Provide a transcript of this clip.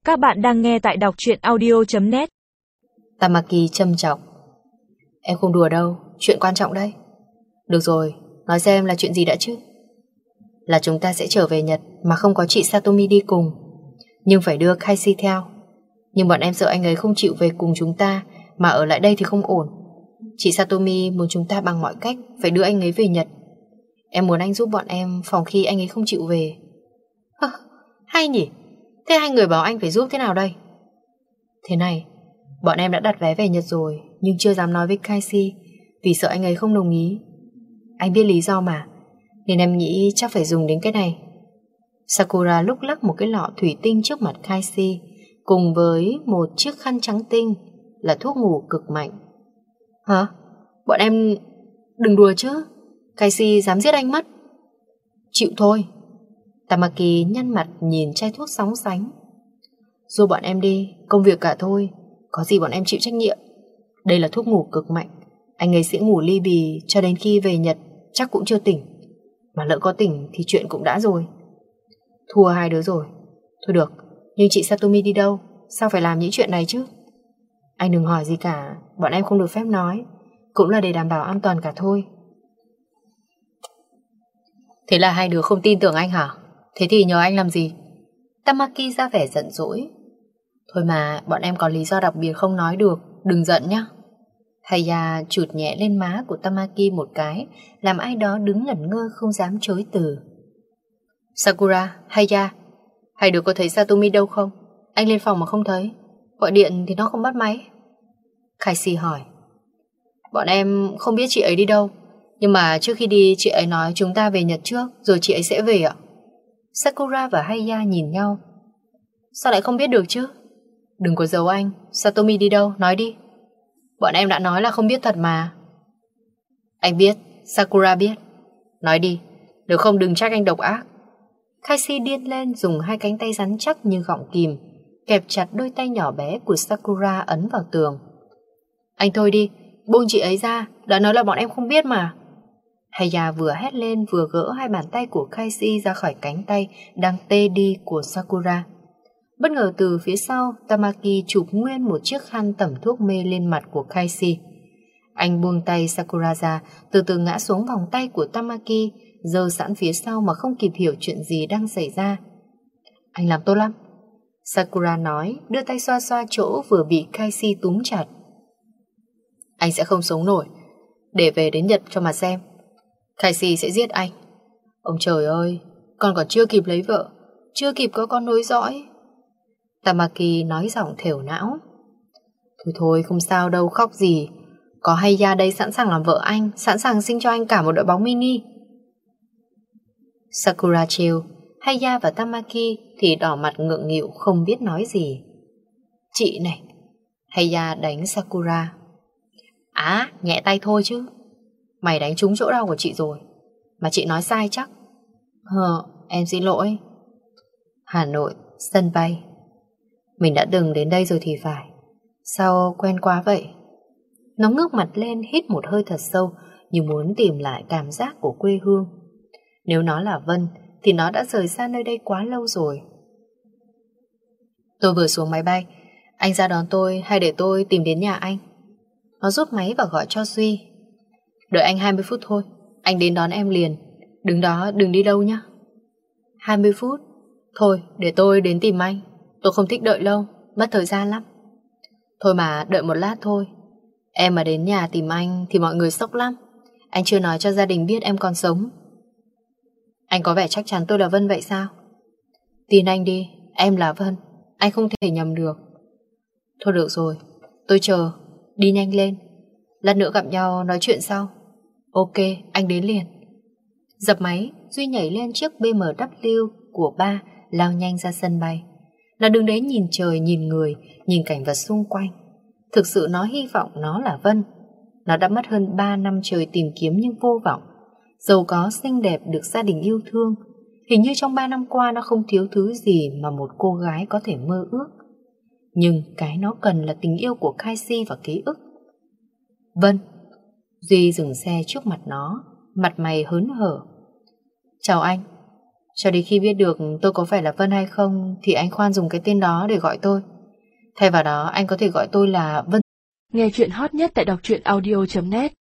Các bạn đang nghe tại đọc truyện audio.net. Tamaki châm chọc. Em không đùa đâu, chuyện quan trọng đây. Được rồi, nói xem là chuyện gì đã chứ. Là chúng ta sẽ trở về Nhật mà không có chị Satomi đi cùng, nhưng phải đưa Kaishi theo. Nhưng bọn em sợ anh ấy không chịu về cùng chúng ta, mà ở lại đây thì không ổn. Chị Satomi muốn chúng ta bằng mọi cách phải đưa anh ấy về Nhật. Em muốn anh giúp bọn em phòng khi anh ấy không chịu về. Hay nhỉ. Thế hai người bảo anh phải giúp thế nào đây? Thế này, bọn em đã đặt vé về Nhật rồi, nhưng chưa dám nói với Kaishi vì sợ anh ấy không đồng ý. Anh biết lý do mà, nên em nghĩ chắc phải dùng đến cái này. Sakura lúc lắc một cái lọ thủy tinh trước mặt Kaishi, cùng với một chiếc khăn trắng tinh, là thuốc ngủ cực mạnh. Hả? Bọn em đừng đùa chứ. Kaishi dám giết anh mất. Chịu thôi. Tamaki nhăn mặt nhìn chai thuốc sóng sánh. Giúp bọn em đi, công việc cả thôi, có gì bọn em chịu trách nhiệm. Đây là thuốc ngủ cực mạnh, anh ấy sẽ ngủ li bì cho đến khi về Nhật chắc cũng chưa tỉnh. Mà lỡ có tỉnh thì chuyện cũng đã rồi. Thua hai đứa rồi. Thôi được, nhưng chị Satomi đi đâu? Sao phải làm những chuyện này chứ? Anh đừng hỏi gì cả, bọn em không được phép nói. Cũng là để đảm bảo an toàn cả thôi. Thế là hai đứa không tin tưởng anh hả? Thế thì nhờ anh làm gì? Tamaki ra vẻ giận dỗi. Thôi mà, bọn em có lý do đặc biệt không nói được, đừng giận nhá. Haya chụt nhẹ lên má của Tamaki một cái, làm ai đó đứng ngẩn ngơ không dám chối từ. Sakura, Haya, hai đứa có thấy Satomi đâu không? Anh lên phòng mà không thấy, gọi điện thì nó không bắt máy. Kaishi hỏi. Bọn em không biết chị ấy đi đâu, nhưng mà trước khi đi chị ấy nói chúng ta về Nhật trước, rồi chị ấy sẽ về ạ. Sakura và Haya nhìn nhau. Sao lại không biết được chứ? Đừng có giấu anh, Satomi đi đâu, nói đi. Bọn em đã nói là không biết thật mà. Anh biết, Sakura biết. Nói đi, nếu không đừng trách anh độc ác. Kaishi điên lên, dùng hai cánh tay rắn chắc như gọng kìm kẹp chặt đôi tay nhỏ bé của Sakura ấn vào tường. Anh thôi đi, buông chị ấy ra, đã nói là bọn em không biết mà. Haya vừa hét lên vừa gỡ hai bàn tay của Kaishi ra khỏi cánh tay đang tê đi của Sakura. Bất ngờ từ phía sau, Tamaki chụp nguyên một chiếc khăn tẩm thuốc mê lên mặt của Kaishi. Anh buông tay Sakura ra, từ từ ngã xuống vòng tay của Tamaki, giơ sẵn phía sau mà không kịp hiểu chuyện gì đang xảy ra. Anh làm tốt lắm, Sakura nói, đưa tay xoa xoa chỗ vừa bị Kaishi túm chặt. Anh sẽ không sống nổi, để về đến Nhật cho mà xem. Kaishi sẽ giết anh. Ông trời ơi, con còn chưa kịp lấy vợ, chưa kịp có con nối dõi. Tamaki nói giọng thều não. Thôi thôi, không sao đâu, khóc gì. Có Haya đây sẵn sàng làm vợ anh, sẵn sàng sinh cho anh cả một đội bóng mini. Sakura trêu, Haya và Tamaki thì đỏ mặt ngượng nghịu không biết nói gì. Chị này. Haya đánh Sakura. Nhẹ tay thôi chứ. Mày đánh trúng chỗ đau của chị rồi. Mà chị nói sai chắc. Em xin lỗi. Hà Nội, sân bay. Mình đã từng đến đây rồi thì phải. Sao quen quá vậy? Nó ngước mặt lên, hít một hơi thật sâu, như muốn tìm lại cảm giác của quê hương. Nếu nó là Vân thì nó đã rời xa nơi đây quá lâu rồi. Tôi vừa xuống máy bay, anh ra đón tôi hay để tôi tìm đến nhà anh? Nó rút máy và gọi cho Duy. Đợi anh 20 phút thôi, anh đến đón em liền. Đứng đó, đừng đi đâu nhé. 20 phút? Thôi, để tôi đến tìm anh. Tôi không thích đợi lâu, mất thời gian lắm. Thôi mà, đợi một lát thôi. Em mà đến nhà tìm anh thì mọi người sốc lắm. Anh chưa nói cho gia đình biết em còn sống. Anh có vẻ chắc chắn tôi là Vân vậy sao? Tin anh đi, em là Vân. Anh không thể nhầm được. Thôi được rồi, tôi chờ. Đi nhanh lên. Lát nữa gặp nhau nói chuyện sau. Ok, anh đến liền. Dập máy, Duy nhảy lên chiếc BMW của ba, lao nhanh ra sân bay. Nó đứng đấy nhìn trời, nhìn người, nhìn cảnh vật xung quanh. Thực sự nó hy vọng nó là Vân. Nó đã mất hơn 3 năm trời tìm kiếm nhưng vô vọng. Giàu có, xinh đẹp, được gia đình yêu thương. Hình như trong 3 năm qua nó không thiếu thứ gì mà một cô gái có thể mơ ước. Nhưng cái nó cần là tình yêu của Kaishi và ký ức. Vân. Duy dừng xe trước mặt nó, mặt mày hớn hở. Chào anh. Cho đến khi biết được tôi có phải là Vân hay không thì anh khoan dùng cái tên đó để gọi tôi. Thay vào đó anh có thể gọi tôi là Vân. Nghe chuyện hot nhất tại đọc truyện audio.net.